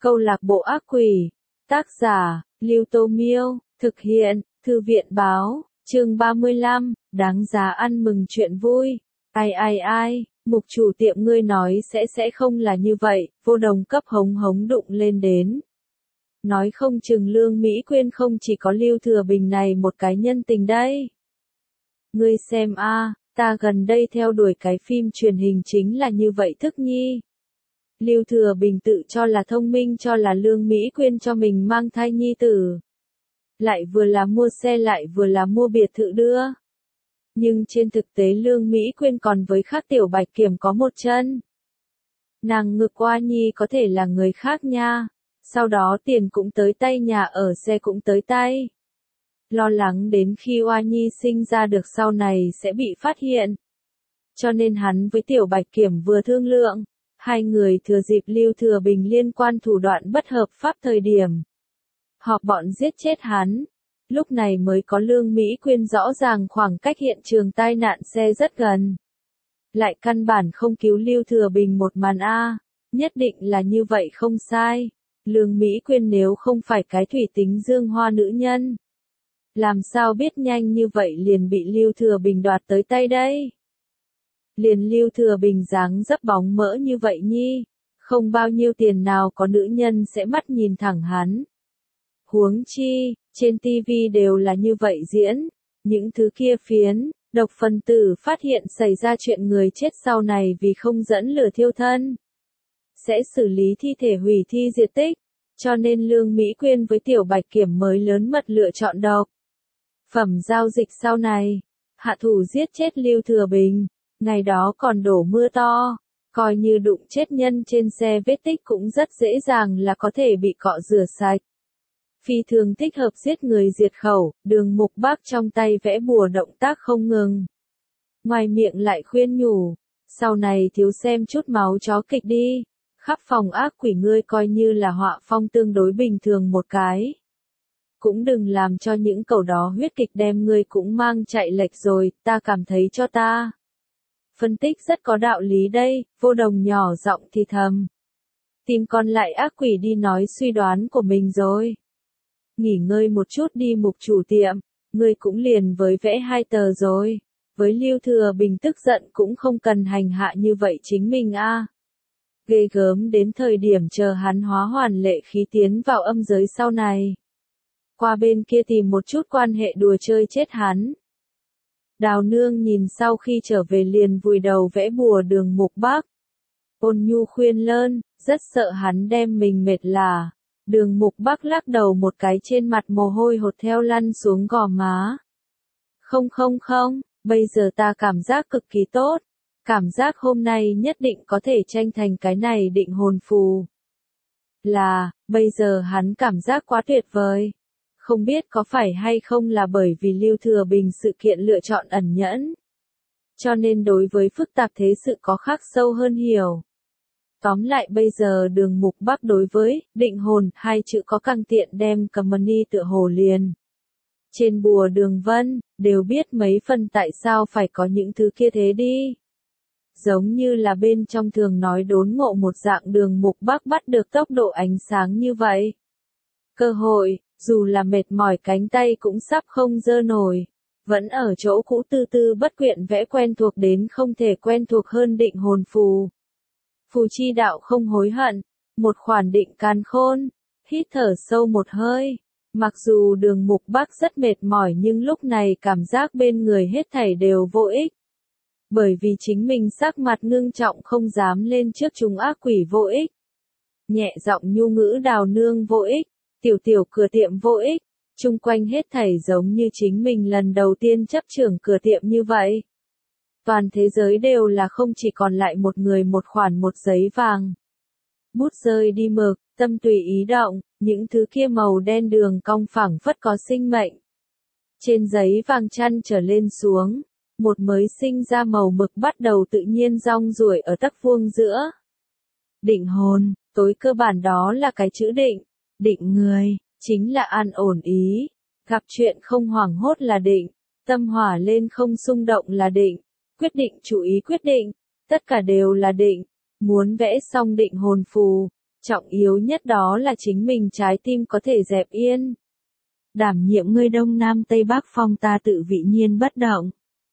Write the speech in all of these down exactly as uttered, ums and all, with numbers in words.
Câu lạc bộ ác quỷ. Tác giả, Lưu Tô Miêu. Thực hiện, Thư viện Báo. Chương ba mươi lăm, đáng giá ăn mừng chuyện vui. Ai ai ai, mục chủ tiệm ngươi nói sẽ sẽ không là như vậy, Vô Đồng cấp hống hống đụng lên đến. Nói không chừng Lương Mỹ Quyên không chỉ có Lưu Thừa Bình này một cái nhân tình đây. Ngươi xem a, ta gần đây theo đuổi cái phim truyền hình chính là như vậy thức nhi. Lưu Thừa Bình tự cho là thông minh cho là Lương Mỹ Quyên cho mình mang thai nhi tử. Lại vừa là mua xe lại vừa là mua biệt thự đưa. Nhưng trên thực tế Lương Mỹ Quyên còn với khác tiểu bạch kiểm có một chân. Nàng ngược qua nhi có thể là người khác nha. Sau đó tiền cũng tới tay, nhà ở xe cũng tới tay. Lo lắng đến khi Oa Nhi sinh ra được sau này sẽ bị phát hiện. Cho nên hắn với tiểu bạch kiểm vừa thương lượng. Hai người thừa dịp Lưu Thừa Bình liên quan thủ đoạn bất hợp pháp thời điểm. Họp bọn giết chết hắn. Lúc này mới có Lương Mỹ Quyên rõ ràng khoảng cách hiện trường tai nạn xe rất gần. Lại căn bản không cứu Lưu Thừa Bình một màn A. Nhất định là như vậy không sai. Lương Mỹ Quyên nếu không phải cái thủy tính dương hoa nữ nhân. Làm sao biết nhanh như vậy liền bị Lưu Thừa Bình đoạt tới tay đây? Liền Lưu Thừa Bình dáng dấp bóng mỡ như vậy nhi. Không bao nhiêu tiền nào có nữ nhân sẽ mắt nhìn thẳng hắn. Huống chi, trên tivi đều là như vậy diễn. Những thứ kia phiến, độc phân tử phát hiện xảy ra chuyện người chết sau này vì không dẫn lửa thiêu thân. Sẽ xử lý thi thể hủy thi diệt tích. Cho nên Lương Mỹ Quyên với tiểu bạch kiểm mới lớn mật lựa chọn độc phẩm giao dịch sau này. Hạ thủ giết chết Lưu Thừa Bình. Ngày đó còn đổ mưa to. Coi như đụng chết nhân trên xe vết tích cũng rất dễ dàng là có thể bị cọ rửa sạch. Phi thường thích hợp giết người diệt khẩu, Đường Mục Bác trong tay vẽ bùa động tác không ngừng. Ngoài miệng lại khuyên nhủ. Sau này thiếu xem chút máu chó kịch đi. Khắp phòng ác quỷ ngươi coi như là họa phong tương đối bình thường một cái. Cũng đừng làm cho những cẩu đó huyết kịch đem ngươi cũng mang chạy lệch rồi, ta cảm thấy cho ta. Phân tích rất có đạo lý đây, Vô Đồng nhỏ giọng thì thầm. Tìm còn lại ác quỷ đi nói suy đoán của mình rồi. Nghỉ ngơi một chút đi mục chủ tiệm, ngươi cũng liền với vẽ hai tờ rồi. Với Lưu Thừa Bình tức giận cũng không cần hành hạ như vậy chính mình a. À. Ghê gớm đến thời điểm chờ hắn hóa hoàn lệ khí tiến vào âm giới sau này. Qua bên kia tìm một chút quan hệ đùa chơi chết hắn. Đào Nương nhìn sau khi trở về liền vùi đầu vẽ bùa Đường Mục Bác. Ôn nhu khuyên lơn, rất sợ hắn đem mình mệt lả. Đường Mục Bác lắc đầu một cái, trên mặt mồ hôi hột theo lăn xuống gò má. Không không không, bây giờ ta cảm giác cực kỳ tốt. Cảm giác hôm nay nhất định có thể tranh thành cái này định hồn phù. Là, bây giờ hắn cảm giác quá tuyệt vời. Không biết có phải hay không là bởi vì Lưu Thừa Bình sự kiện lựa chọn ẩn nhẫn. Cho nên đối với phức tạp thế sự có khắc sâu hơn hiểu. Tóm lại bây giờ Đường Mục Bác đối với định hồn hai chữ có càng tiện đem cầm money tựa hồ liền. Trên bùa đường vân, đều biết mấy phần tại sao phải có những thứ kia thế đi. Giống như là bên trong thường nói đốn ngộ một dạng, Đường Mục Bác bắt được tốc độ ánh sáng như vậy. Cơ hội, dù là mệt mỏi cánh tay cũng sắp không giơ nổi. Vẫn ở chỗ cũ tư tư bất quyện vẽ quen thuộc đến không thể quen thuộc hơn định hồn phù. Phù chi đạo không hối hận. Một khoản định càn khôn. Hít thở sâu một hơi. Mặc dù Đường Mục Bác rất mệt mỏi nhưng lúc này cảm giác bên người hết thảy đều vô ích. Bởi vì chính mình sắc mặt ngưng trọng không dám lên trước chúng ác quỷ vô ích. Nhẹ giọng nhu ngữ Đào Nương vô ích. Tiểu tiểu cửa tiệm vô ích. Chung quanh hết thảy giống như chính mình lần đầu tiên chấp trưởng cửa tiệm như vậy. Toàn thế giới đều là không chỉ còn lại một người một khoản một giấy vàng. Bút rơi đi mực, tâm tùy ý động, những thứ kia màu đen đường cong phẳng phất có sinh mệnh. Trên giấy vàng chăn trở lên xuống, một mới sinh ra màu mực bắt đầu tự nhiên rong ruổi ở tấc vuông giữa. Định hồn, tối cơ bản đó là cái chữ định, định người, chính là an ổn ý, gặp chuyện không hoảng hốt là định, tâm hỏa lên không xung động là định, quyết định chú ý quyết định, tất cả đều là định, muốn vẽ xong định hồn phù, Trọng yếu nhất đó là chính mình trái tim có thể dẹp yên. Đảm nhiệm ngươi đông nam tây bắc phong ta tự vị nhiên bất động.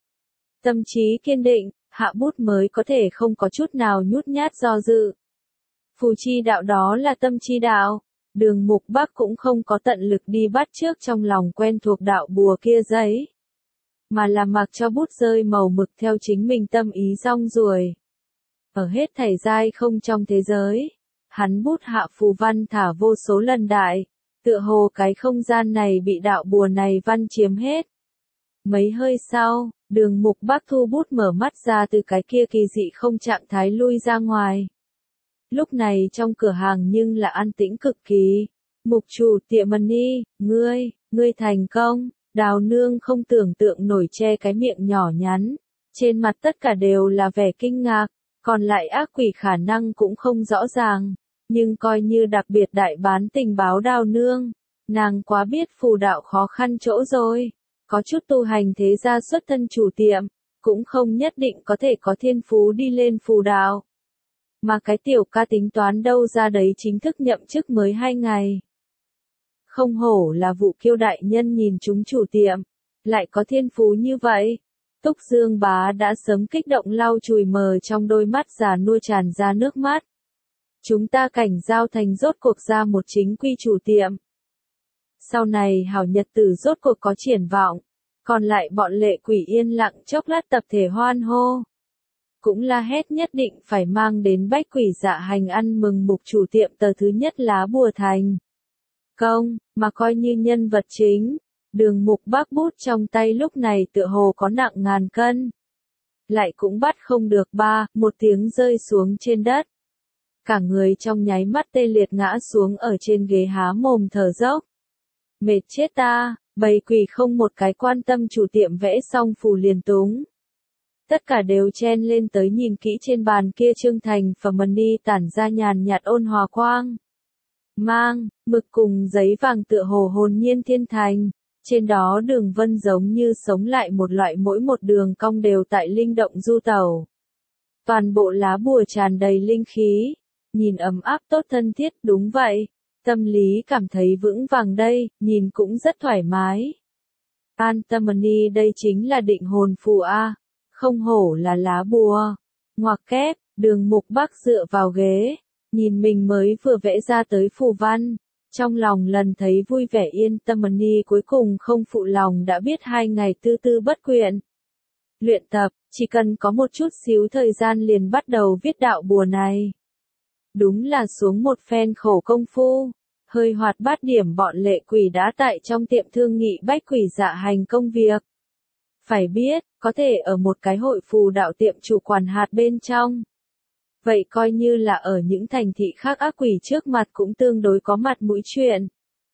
Tâm trí kiên định, hạ bút mới có thể không có chút nào nhút nhát do dự. Phù chi đạo đó là tâm chi đạo. Đường Mục Bắc cũng không có tận lực đi bắt chước trong lòng quen thuộc đạo bùa kia giấy. Mà là mặc cho bút rơi màu mực theo chính mình tâm ý rong ruổi. Ở hết thảy giai không trong thế giới, hắn bút hạ phù văn thả vô số lần đại, tựa hồ cái không gian này bị đạo bùa này văn chiếm hết. Mấy hơi sau, Đường Mục Bắc thu bút mở mắt ra từ cái kia kỳ dị không trạng thái lui ra ngoài. Lúc này trong cửa hàng nhưng là an tĩnh cực kỳ. Mục chủ tiệm Money, ngươi, ngươi thành công. Đào nương không tưởng tượng nổi che cái miệng nhỏ nhắn. Trên mặt tất cả đều là vẻ kinh ngạc, còn lại ác quỷ khả năng cũng không rõ ràng. Nhưng coi như đặc biệt đại bán tình báo đào nương. Nàng quá biết phù đạo khó khăn chỗ rồi. Có chút tu hành thế gia xuất thân chủ tiệm, cũng không nhất định có thể có thiên phú đi lên phù đạo. Mà cái tiểu ca tính toán đâu ra đấy chính thức nhậm chức mới hai ngày. Không hổ là Vụ Kiêu đại nhân nhìn chúng chủ tiệm, lại có thiên phú như vậy. Túc Dương Bá đã sớm kích động lau chùi mờ trong đôi mắt già nua tràn ra nước mắt. Chúng ta cảnh giao thành rốt cuộc ra một chính quy chủ tiệm. Sau này hảo nhật tử rốt cuộc có triển vọng, còn lại bọn lệ quỷ yên lặng chốc lát tập thể hoan hô. Cũng la hét nhất định phải mang đến bách quỷ dạ hành ăn mừng mục chủ tiệm tờ thứ nhất lá bùa thành công, mà coi như nhân vật chính. Đường Mục Bắc bút trong tay lúc này tựa hồ có nặng ngàn cân. Lại cũng bắt không được ba, một tiếng rơi xuống trên đất. Cả người trong nháy mắt tê liệt ngã xuống ở trên ghế há mồm thở dốc. Mệt chết ta, bầy quỷ không một cái quan tâm chủ tiệm vẽ xong phù liền túng. Tất cả đều chen lên tới nhìn kỹ trên bàn kia Trương Thành và Money tản ra nhàn nhạt ôn hòa quang. Mang, mực cùng giấy vàng tựa hồ hồn nhiên thiên thành. Trên đó đường vân giống như sống lại một loại mỗi một đường cong đều tại linh động du tẩu. Toàn bộ lá bùa tràn đầy linh khí. Nhìn ấm áp tốt thân thiết, đúng vậy. Tâm lý cảm thấy vững vàng đây, nhìn cũng rất thoải mái. Antimony đây chính là định hồn phù A. Không hổ là lá bùa. Ngoặc kép, Đường Mục Bắc dựa vào ghế. Nhìn mình mới vừa vẽ ra tới phù văn. Trong lòng lần thấy vui vẻ yên tâm Money cuối cùng không phụ lòng đã biết hai ngày tư tư bất quyện. Luyện tập, chỉ cần có một chút xíu thời gian liền bắt đầu viết đạo bùa này. Đúng là xuống một phen khổ công phu. Hơi hoạt bát điểm bọn lệ quỷ đã tại trong tiệm thương nghị bách quỷ dạ hành công việc. Phải biết, có thể ở một cái hội phù đạo tiệm chủ quản hạt bên trong. Vậy coi như là ở những thành thị khác ác quỷ trước mặt cũng tương đối có mặt mũi chuyện.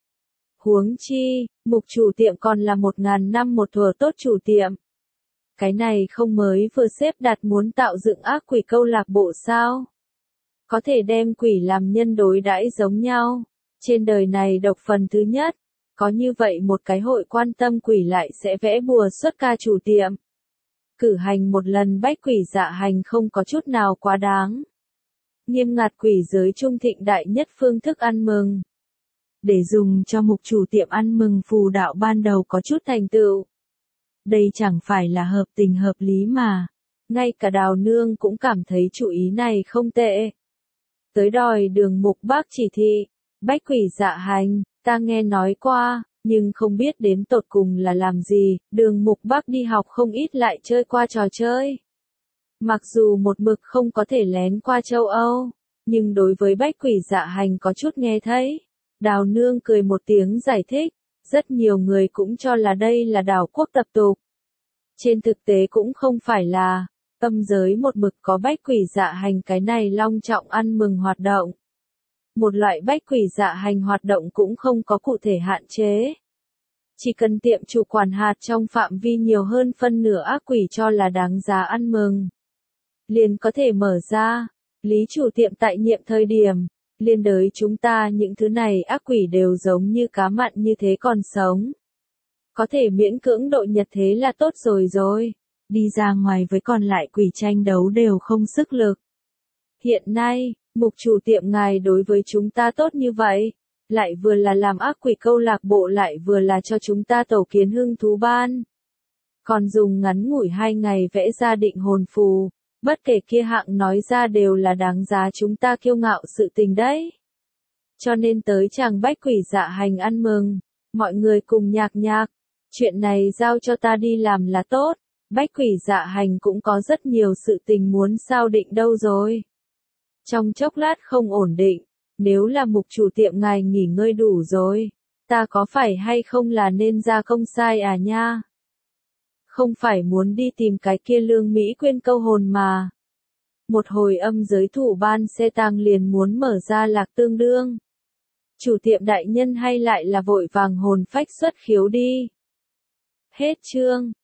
Huống chi, mục chủ tiệm còn là một ngàn năm một thuở tốt chủ tiệm. Cái này không mới vừa xếp đặt muốn tạo dựng ác quỷ câu lạc bộ sao? Có thể đem quỷ làm nhân đối đãi giống nhau. Trên đời này độc phần thứ nhất, có như vậy một cái hội quan tâm quỷ lại sẽ vẽ bùa xuất ca chủ tiệm. Cử hành một lần bách quỷ dạ hành không có chút nào quá đáng. Nghiêm ngặt quỷ giới trung thịnh đại nhất phương thức ăn mừng. Để dùng cho mục chủ tiệm ăn mừng phù đạo ban đầu có chút thành tựu. Đây chẳng phải là hợp tình hợp lý mà. Ngay cả Đào Nương cũng cảm thấy chủ ý này không tệ. Tới đòi Đường Mục Bắc chỉ thị. Bách quỷ dạ hành, ta nghe nói qua, nhưng không biết đến tột cùng là làm gì. Đường Mục Bắc đi học không ít lại chơi qua trò chơi. Mặc dù một mực không có thể lén qua châu Âu, nhưng đối với bách quỷ dạ hành có chút nghe thấy. Đào Nương cười một tiếng giải thích, rất nhiều người cũng cho là đây là đảo quốc tập tục. Trên thực tế cũng không phải là, âm giới một mực có bách quỷ dạ hành cái này long trọng ăn mừng hoạt động. Một loại bách quỷ dạ hành hoạt động cũng không có cụ thể hạn chế. Chỉ cần tiệm chủ quản hạt trong phạm vi nhiều hơn phân nửa ác quỷ cho là đáng giá ăn mừng. Liền có thể mở ra, lý chủ tiệm tại nhiệm thời điểm, liên đới chúng ta những thứ này ác quỷ đều giống như cá mặn như thế còn sống. Có thể miễn cưỡng độ nhật thế là tốt rồi rồi, đi ra ngoài với còn lại quỷ tranh đấu đều không sức lực. Hiện nay, Mục chủ tiệm ngài đối với chúng ta tốt như vậy, lại vừa là làm ác quỷ câu lạc bộ lại vừa là cho chúng ta tổ kiến hưng thú ban. Còn dùng ngắn ngủi hai ngày vẽ ra định hồn phù, bất kể kia hạng nói ra đều là đáng giá chúng ta kiêu ngạo sự tình đấy. Cho nên tới chàng bách quỷ dạ hành ăn mừng, mọi người cùng nhạc nhạc, chuyện này giao cho ta đi làm là tốt, bách quỷ dạ hành cũng có rất nhiều sự tình muốn sao định đâu rồi. Trong chốc lát không ổn định, nếu là mục chủ tiệm ngài nghỉ ngơi đủ rồi, ta có phải hay không là nên ra công sai à nha? Không phải muốn đi tìm cái kia Lương Mỹ Quyên câu hồn mà. Một hồi âm giới thủ ban xe tang liền muốn mở ra lạc tương đương. Chủ tiệm đại nhân hay lại là vội vàng hồn phách xuất khiếu đi. Hết chương.